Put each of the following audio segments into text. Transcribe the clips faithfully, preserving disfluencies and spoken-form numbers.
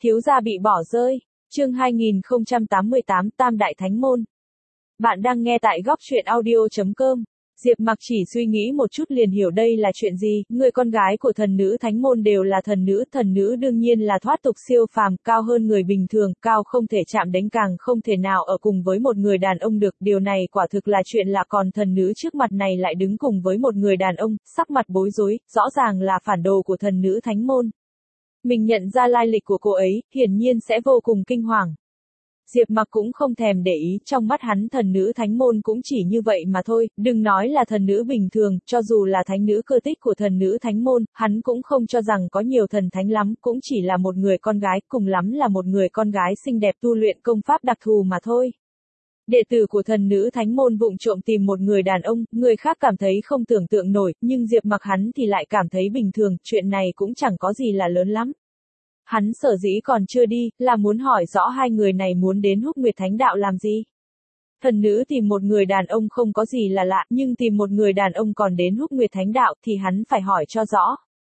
Thiếu gia bị bỏ rơi. Chương hai nghìn không trăm tám mươi tám Tam Đại Thánh Môn. Bạn đang nghe tại góc truyện audio chấm com. Diệp Mặc chỉ suy nghĩ một chút liền hiểu đây là chuyện gì, người con gái của thần nữ thánh môn đều là thần nữ, thần nữ đương nhiên là thoát tục siêu phàm, cao hơn người bình thường, cao không thể chạm đến càng không thể nào ở cùng với một người đàn ông được, điều này quả thực là chuyện lạ, còn thần nữ trước mặt này lại đứng cùng với một người đàn ông, sắc mặt bối rối, rõ ràng là phản đồ của thần nữ thánh môn. Mình nhận ra lai lịch của cô ấy, hiển nhiên sẽ vô cùng kinh hoàng. Diệp Mặc cũng không thèm để ý, trong mắt hắn thần nữ thánh môn cũng chỉ như vậy mà thôi, đừng nói là thần nữ bình thường, cho dù là thánh nữ cơ tích của thần nữ thánh môn, hắn cũng không cho rằng có nhiều thần thánh lắm, cũng chỉ là một người con gái, cùng lắm là một người con gái xinh đẹp tu luyện công pháp đặc thù mà thôi. Đệ tử của thần nữ thánh môn vụng trộm tìm một người đàn ông, người khác cảm thấy không tưởng tượng nổi, nhưng Diệp Mặc hắn thì lại cảm thấy bình thường, chuyện này cũng chẳng có gì là lớn lắm. Hắn sở dĩ còn chưa đi, là muốn hỏi rõ hai người này muốn đến Húc Nguyệt Thánh Đạo làm gì. Thần nữ tìm một người đàn ông không có gì là lạ, nhưng tìm một người đàn ông còn đến Húc Nguyệt Thánh Đạo thì hắn phải hỏi cho rõ.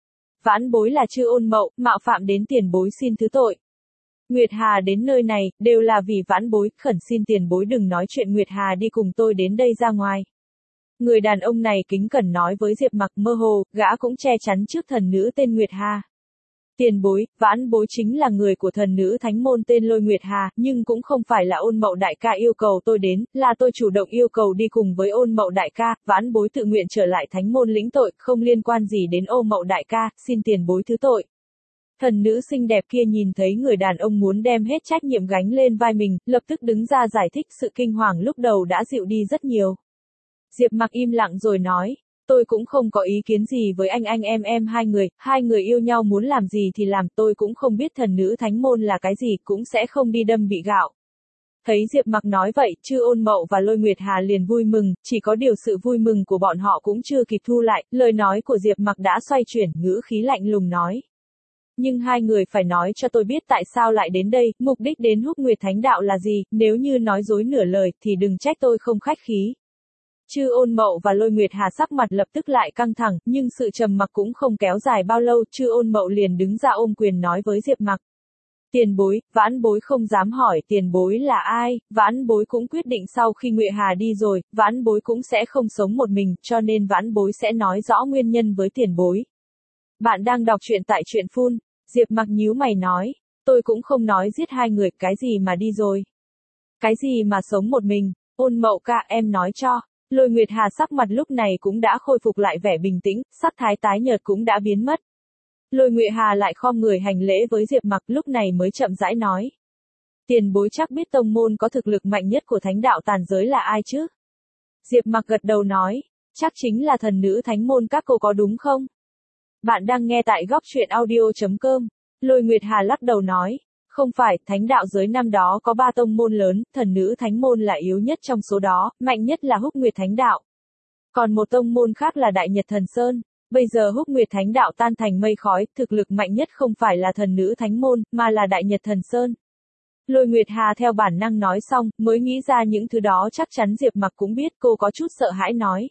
Vãn bối là Chư Ôn Mậu, mạo phạm đến tiền bối xin thứ tội. Nguyệt Hà đến nơi này, đều là vì vãn bối, khẩn xin tiền bối đừng nói chuyện, Nguyệt Hà đi cùng tôi đến đây ra ngoài. Người đàn ông này kính cẩn nói với Diệp Mặc, mơ hồ, gã cũng che chắn trước thần nữ tên Nguyệt Hà. Tiền bối, vãn bối chính là người của thần nữ thánh môn tên Lôi Nguyệt Hà, nhưng cũng không phải là Ôn Mậu đại ca yêu cầu tôi đến, là tôi chủ động yêu cầu đi cùng với Ôn Mậu đại ca, vãn bối tự nguyện trở lại thánh môn lĩnh tội, không liên quan gì đến Ôn Mậu đại ca, xin tiền bối thứ tội. Thần nữ xinh đẹp kia nhìn thấy người đàn ông muốn đem hết trách nhiệm gánh lên vai mình, lập tức đứng ra giải thích, sự kinh hoàng lúc đầu đã dịu đi rất nhiều. Diệp Mặc im lặng rồi nói. Tôi cũng không có ý kiến gì với anh anh em em hai người, hai người yêu nhau muốn làm gì thì làm, tôi cũng không biết thần nữ thánh môn là cái gì, cũng sẽ không đi đâm bị gạo. Thấy Diệp Mặc nói vậy, Chư Ôn Mậu và Lôi Nguyệt Hà liền vui mừng, chỉ có điều sự vui mừng của bọn họ cũng chưa kịp thu lại, lời nói của Diệp Mặc đã xoay chuyển, ngữ khí lạnh lùng nói. Nhưng hai người phải nói cho tôi biết tại sao lại đến đây, mục đích đến Húc Nguyệt Thánh Đạo là gì, nếu như nói dối nửa lời thì đừng trách tôi không khách khí. Chư Ôn Mậu và Lôi Nguyệt Hà sắc mặt lập tức lại căng thẳng, nhưng sự trầm mặc cũng không kéo dài bao lâu, Chư Ôn Mậu liền đứng ra ôm quyền nói với Diệp Mặc. Tiền bối, vãn bối không dám hỏi tiền bối là ai, vãn bối cũng quyết định sau khi Nguyệt Hà đi rồi, vãn bối cũng sẽ không sống một mình, cho nên vãn bối sẽ nói rõ nguyên nhân với tiền bối. Bạn đang đọc truyện tại truyện phun, Diệp Mặc nhíu mày nói, tôi cũng không nói giết hai người, cái gì mà đi rồi. Cái gì mà sống một mình, Ôn Mậu ca em nói cho. Lôi Nguyệt Hà sắc mặt lúc này cũng đã khôi phục lại vẻ bình tĩnh, sắc thái tái nhợt cũng đã biến mất. Lôi Nguyệt Hà lại khom người hành lễ với Diệp Mặc, lúc này mới chậm rãi nói. Tiền bối chắc biết tông môn có thực lực mạnh nhất của thánh đạo tàn giới là ai chứ? Diệp Mặc gật đầu nói, chắc chính là thần nữ thánh môn các cô có đúng không? Bạn đang nghe tại góc truyện audio chấm com. Lôi Nguyệt Hà lắc đầu nói. Không phải, thánh đạo giới năm đó có ba tông môn lớn, thần nữ thánh môn là yếu nhất trong số đó, mạnh nhất là Húc Nguyệt Thánh Đạo. Còn một tông môn khác là Đại Nhật Thần Sơn. Bây giờ Húc Nguyệt Thánh Đạo tan thành mây khói, thực lực mạnh nhất không phải là thần nữ thánh môn, mà là Đại Nhật Thần Sơn. Lôi Nguyệt Hà theo bản năng nói xong, mới nghĩ ra những thứ đó chắc chắn Diệp Mặc cũng biết, cô có chút sợ hãi nói.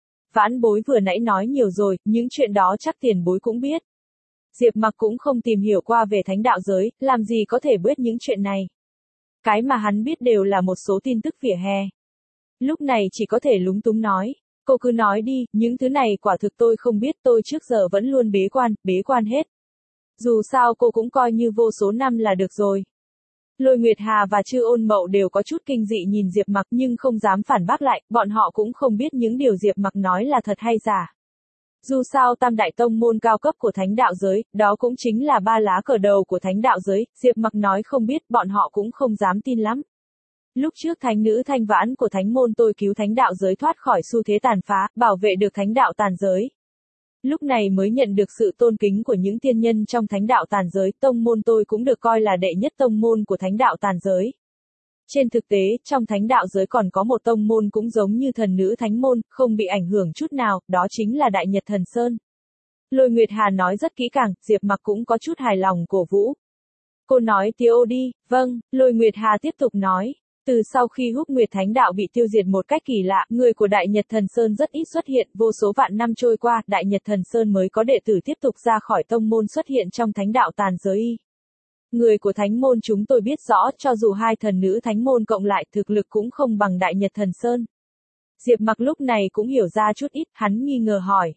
Vãn bối vừa nãy nói nhiều rồi, những chuyện đó chắc tiền bối cũng biết. Diệp Mặc cũng không tìm hiểu qua về thánh đạo giới, làm gì có thể biết những chuyện này. Cái mà hắn biết đều là một số tin tức vỉa hè. Lúc này chỉ có thể lúng túng nói, cô cứ nói đi, những thứ này quả thực tôi không biết, tôi trước giờ vẫn luôn bế quan, bế quan hết. Dù sao cô cũng coi như vô số năm là được rồi. Lôi Nguyệt Hà và Chư Ôn Mậu đều có chút kinh dị nhìn Diệp Mặc nhưng không dám phản bác lại, bọn họ cũng không biết những điều Diệp Mặc nói là thật hay giả. Dù sao tam đại tông môn cao cấp của thánh đạo giới, đó cũng chính là ba lá cờ đầu của thánh đạo giới, Diệp Mặc nói không biết, bọn họ cũng không dám tin lắm. Lúc trước thánh nữ Thanh Vãn của thánh môn tôi cứu thánh đạo giới thoát khỏi xu thế tàn phá, bảo vệ được thánh đạo tàn giới. Lúc này mới nhận được sự tôn kính của những tiên nhân trong thánh đạo tàn giới, tông môn tôi cũng được coi là đệ nhất tông môn của thánh đạo tàn giới. Trên thực tế, trong thánh đạo giới còn có một tông môn cũng giống như thần nữ thánh môn, không bị ảnh hưởng chút nào, đó chính là Đại Nhật Thần Sơn. Lôi Nguyệt Hà nói rất kỹ càng, Diệp Mặc cũng có chút hài lòng cổ vũ. Cô nói tiêu đi, vâng, Lôi Nguyệt Hà tiếp tục nói. Từ sau khi Húc Nguyệt Thánh Đạo bị tiêu diệt một cách kỳ lạ, người của Đại Nhật Thần Sơn rất ít xuất hiện, vô số vạn năm trôi qua, Đại Nhật Thần Sơn mới có đệ tử tiếp tục ra khỏi tông môn xuất hiện trong thánh đạo tàn giới. Người của thánh môn chúng tôi biết rõ, cho dù hai thần nữ thánh môn cộng lại thực lực cũng không bằng Đại Nhật Thần Sơn. Diệp Mặc lúc này cũng hiểu ra chút ít, hắn nghi ngờ hỏi.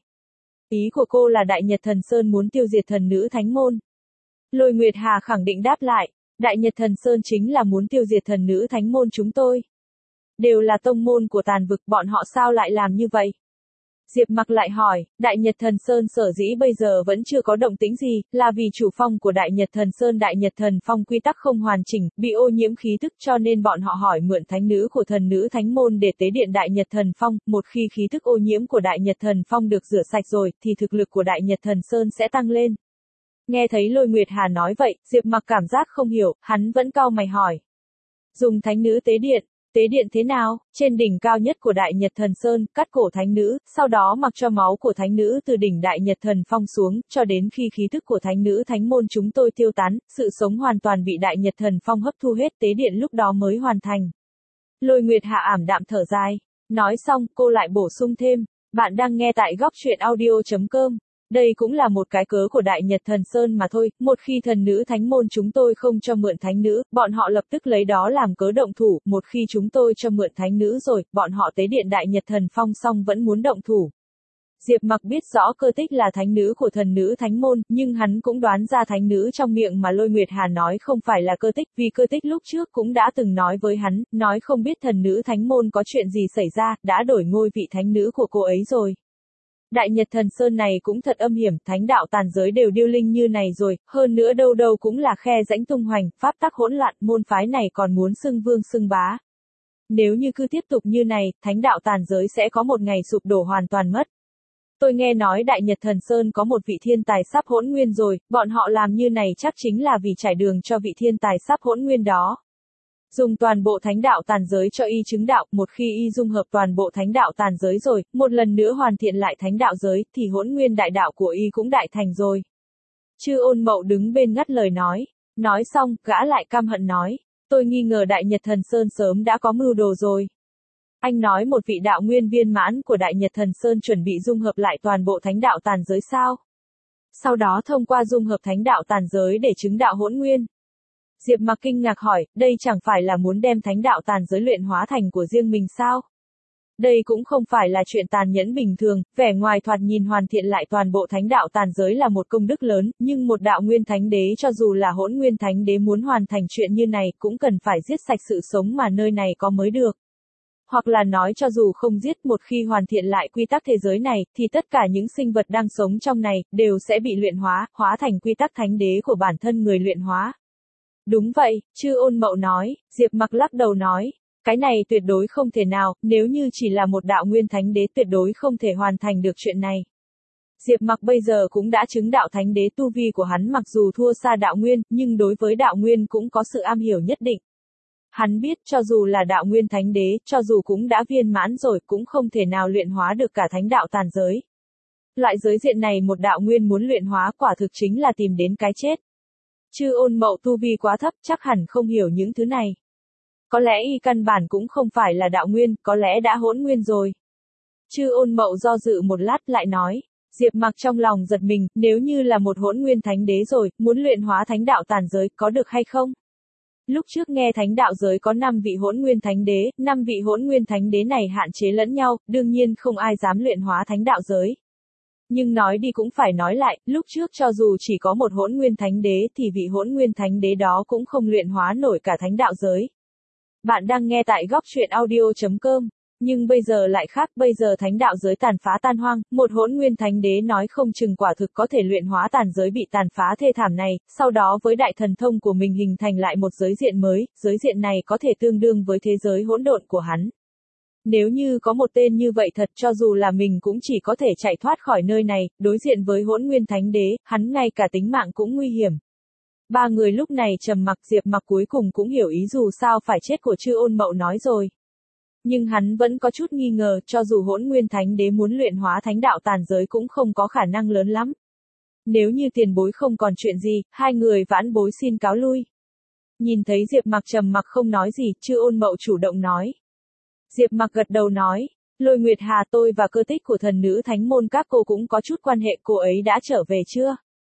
Ý của cô là Đại Nhật Thần Sơn muốn tiêu diệt thần nữ thánh môn. Lôi Nguyệt Hà khẳng định đáp lại, Đại Nhật Thần Sơn chính là muốn tiêu diệt thần nữ thánh môn chúng tôi. Đều là tông môn của tàn vực, bọn họ sao lại làm như vậy? Diệp Mặc lại hỏi, Đại Nhật Thần Sơn sở dĩ bây giờ vẫn chưa có động tĩnh gì, là vì chủ phong của Đại Nhật Thần Sơn Đại Nhật Thần Phong quy tắc không hoàn chỉnh, bị ô nhiễm khí thức cho nên bọn họ hỏi mượn thánh nữ của thần nữ thánh môn để tế điện Đại Nhật Thần Phong, một khi khí thức ô nhiễm của Đại Nhật Thần Phong được rửa sạch rồi, thì thực lực của Đại Nhật Thần Sơn sẽ tăng lên. Nghe thấy Lôi Nguyệt Hà nói vậy, Diệp Mặc cảm giác không hiểu, hắn vẫn cau mày hỏi. Dùng thánh nữ tế điện. Tế điện thế nào? Trên đỉnh cao nhất của Đại Nhật Thần Sơn, cắt cổ thánh nữ, sau đó mặc cho máu của thánh nữ từ đỉnh Đại Nhật Thần Phong xuống, cho đến khi khí thức của thánh nữ thánh môn chúng tôi tiêu tán, sự sống hoàn toàn bị Đại Nhật Thần Phong hấp thu hết, tế điện lúc đó mới hoàn thành. Lôi Nguyệt Hạ ảm đạm thở dài. Nói xong, cô lại bổ sung thêm, bạn đang nghe tại góc truyện audio chấm com. Đây cũng là một cái cớ của Đại Nhật Thần Sơn mà thôi, một khi thần nữ thánh môn chúng tôi không cho mượn thánh nữ, bọn họ lập tức lấy đó làm cớ động thủ, một khi chúng tôi cho mượn thánh nữ rồi, bọn họ tế điện Đại Nhật Thần Phong xong vẫn muốn động thủ. Diệp Mặc biết rõ Cơ Tích là thánh nữ của thần nữ thánh môn, nhưng hắn cũng đoán ra thánh nữ trong miệng mà Lôi Nguyệt Hà nói không phải là Cơ Tích, vì Cơ Tích lúc trước cũng đã từng nói với hắn, nói không biết thần nữ thánh môn có chuyện gì xảy ra, đã đổi ngôi vị thánh nữ của cô ấy rồi. Đại Nhật Thần Sơn này cũng thật âm hiểm, thánh đạo tàn giới đều điêu linh như này rồi, hơn nữa đâu đâu cũng là khe rãnh tung hoành, pháp tắc hỗn loạn, môn phái này còn muốn xưng vương xưng bá. Nếu như cứ tiếp tục như này, thánh đạo tàn giới sẽ có một ngày sụp đổ hoàn toàn mất. Tôi nghe nói Đại Nhật Thần Sơn có một vị thiên tài sắp hỗn nguyên rồi, bọn họ làm như này chắc chính là vì trải đường cho vị thiên tài sắp hỗn nguyên đó. Dùng toàn bộ thánh đạo tàn giới cho y chứng đạo, một khi y dung hợp toàn bộ thánh đạo tàn giới rồi, một lần nữa hoàn thiện lại thánh đạo giới, thì hỗn nguyên đại đạo của y cũng đại thành rồi. Chư Ôn Mậu đứng bên ngắt lời nói. Nói xong, gã lại căm hận nói. Tôi nghi ngờ Đại Nhật Thần Sơn sớm đã có mưu đồ rồi. Anh nói một vị đạo nguyên viên mãn của Đại Nhật Thần Sơn chuẩn bị dung hợp lại toàn bộ thánh đạo tàn giới sao? Sau đó thông qua dung hợp thánh đạo tàn giới để chứng đạo hỗn nguyên. Diệp Mặc kinh ngạc hỏi, đây chẳng phải là muốn đem thánh đạo tàn giới luyện hóa thành của riêng mình sao? Đây cũng không phải là chuyện tàn nhẫn bình thường, vẻ ngoài thoạt nhìn hoàn thiện lại toàn bộ thánh đạo tàn giới là một công đức lớn, nhưng một đạo nguyên thánh đế cho dù là hỗn nguyên thánh đế muốn hoàn thành chuyện như này cũng cần phải giết sạch sự sống mà nơi này có mới được. Hoặc là nói cho dù không giết, một khi hoàn thiện lại quy tắc thế giới này, thì tất cả những sinh vật đang sống trong này, đều sẽ bị luyện hóa, hóa thành quy tắc thánh đế của bản thân người luyện hóa. Đúng vậy, Chư Ôn Mậu nói, Diệp Mặc lắc đầu nói, cái này tuyệt đối không thể nào, nếu như chỉ là một đạo nguyên thánh đế tuyệt đối không thể hoàn thành được chuyện này. Diệp Mặc bây giờ cũng đã chứng đạo thánh đế, tu vi của hắn mặc dù thua xa đạo nguyên, nhưng đối với đạo nguyên cũng có sự am hiểu nhất định. Hắn biết cho dù là đạo nguyên thánh đế, cho dù cũng đã viên mãn rồi, cũng không thể nào luyện hóa được cả thánh đạo tàn giới. Loại giới diện này một đạo nguyên muốn luyện hóa quả thực chính là tìm đến cái chết. Chư Ôn Mậu tu vi quá thấp, chắc hẳn không hiểu những thứ này. Có lẽ y căn bản cũng không phải là đạo nguyên, có lẽ đã hỗn nguyên rồi. Chư Ôn Mậu do dự một lát lại nói. Diệp Mặc trong lòng giật mình, nếu như là một hỗn nguyên thánh đế rồi, muốn luyện hóa thánh đạo tàn giới, có được hay không? Lúc trước nghe thánh đạo giới có năm vị hỗn nguyên thánh đế, năm vị hỗn nguyên thánh đế này hạn chế lẫn nhau, đương nhiên không ai dám luyện hóa thánh đạo giới. Nhưng nói đi cũng phải nói lại, lúc trước cho dù chỉ có một hỗn nguyên thánh đế thì vị hỗn nguyên thánh đế đó cũng không luyện hóa nổi cả thánh đạo giới. Bạn đang nghe tại góc truyện audio chấm com. Nhưng bây giờ lại khác, bây giờ thánh đạo giới tàn phá tan hoang, một hỗn nguyên thánh đế nói không chừng quả thực có thể luyện hóa tàn giới bị tàn phá thê thảm này, sau đó với đại thần thông của mình hình thành lại một giới diện mới, giới diện này có thể tương đương với thế giới hỗn độn của hắn. Nếu như có một tên như vậy thật, cho dù là mình cũng chỉ có thể chạy thoát khỏi nơi này, đối diện với hỗn nguyên thánh đế, hắn ngay cả tính mạng cũng nguy hiểm. Ba người lúc này trầm mặc, Diệp Mặc cuối cùng cũng hiểu ý dù sao phải chết của Chư Ôn Mậu nói rồi. Nhưng hắn vẫn có chút nghi ngờ, cho dù hỗn nguyên thánh đế muốn luyện hóa thánh đạo tàn giới cũng không có khả năng lớn lắm. Nếu như tiền bối không còn chuyện gì, hai người vãn bối xin cáo lui. Nhìn thấy Diệp Mặc trầm mặc không nói gì, Chư Ôn Mậu chủ động nói. Diệp Mặc gật đầu nói, Lôi Nguyệt Hà, tôi và Cơ Tích của thần nữ thánh môn các cô cũng có chút quan hệ, cô ấy đã trở về chưa?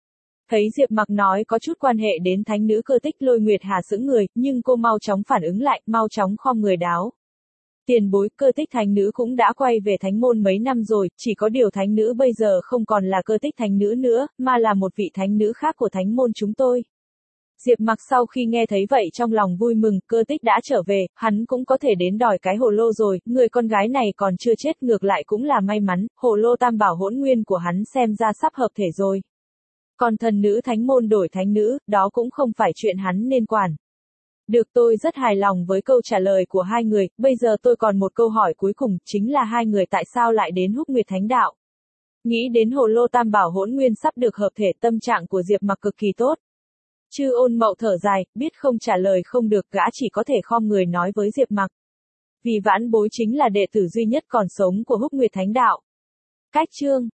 Thấy Diệp Mặc nói có chút quan hệ đến thánh nữ Cơ Tích, Lôi Nguyệt Hà sững người, nhưng cô mau chóng phản ứng lại, mau chóng khom người đáo. Tiền bối, Cơ Tích thánh nữ cũng đã quay về thánh môn mấy năm rồi, chỉ có điều thánh nữ bây giờ không còn là Cơ Tích thánh nữ nữa, mà là một vị thánh nữ khác của thánh môn chúng tôi. Diệp Mặc sau khi nghe thấy vậy trong lòng vui mừng, Cơ Tích đã trở về, hắn cũng có thể đến đòi cái hồ lô rồi, người con gái này còn chưa chết, ngược lại cũng là may mắn, hồ lô tam bảo hỗn nguyên của hắn xem ra sắp hợp thể rồi. Còn thần nữ thánh môn đổi thánh nữ, đó cũng không phải chuyện hắn nên quản. Được, tôi rất hài lòng với câu trả lời của hai người, bây giờ tôi còn một câu hỏi cuối cùng, chính là hai người tại sao lại đến Húc Nguyệt Thánh Đạo. Nghĩ đến hồ lô tam bảo hỗn nguyên sắp được hợp thể, tâm trạng của Diệp Mặc cực kỳ tốt. Chư Ôn Mậu thở dài, biết không trả lời không được, gã chỉ có thể khom người nói với Diệp Mặc. Vì vãn bối chính là đệ tử duy nhất còn sống của Húc Nguyệt Thánh Đạo. Cách chương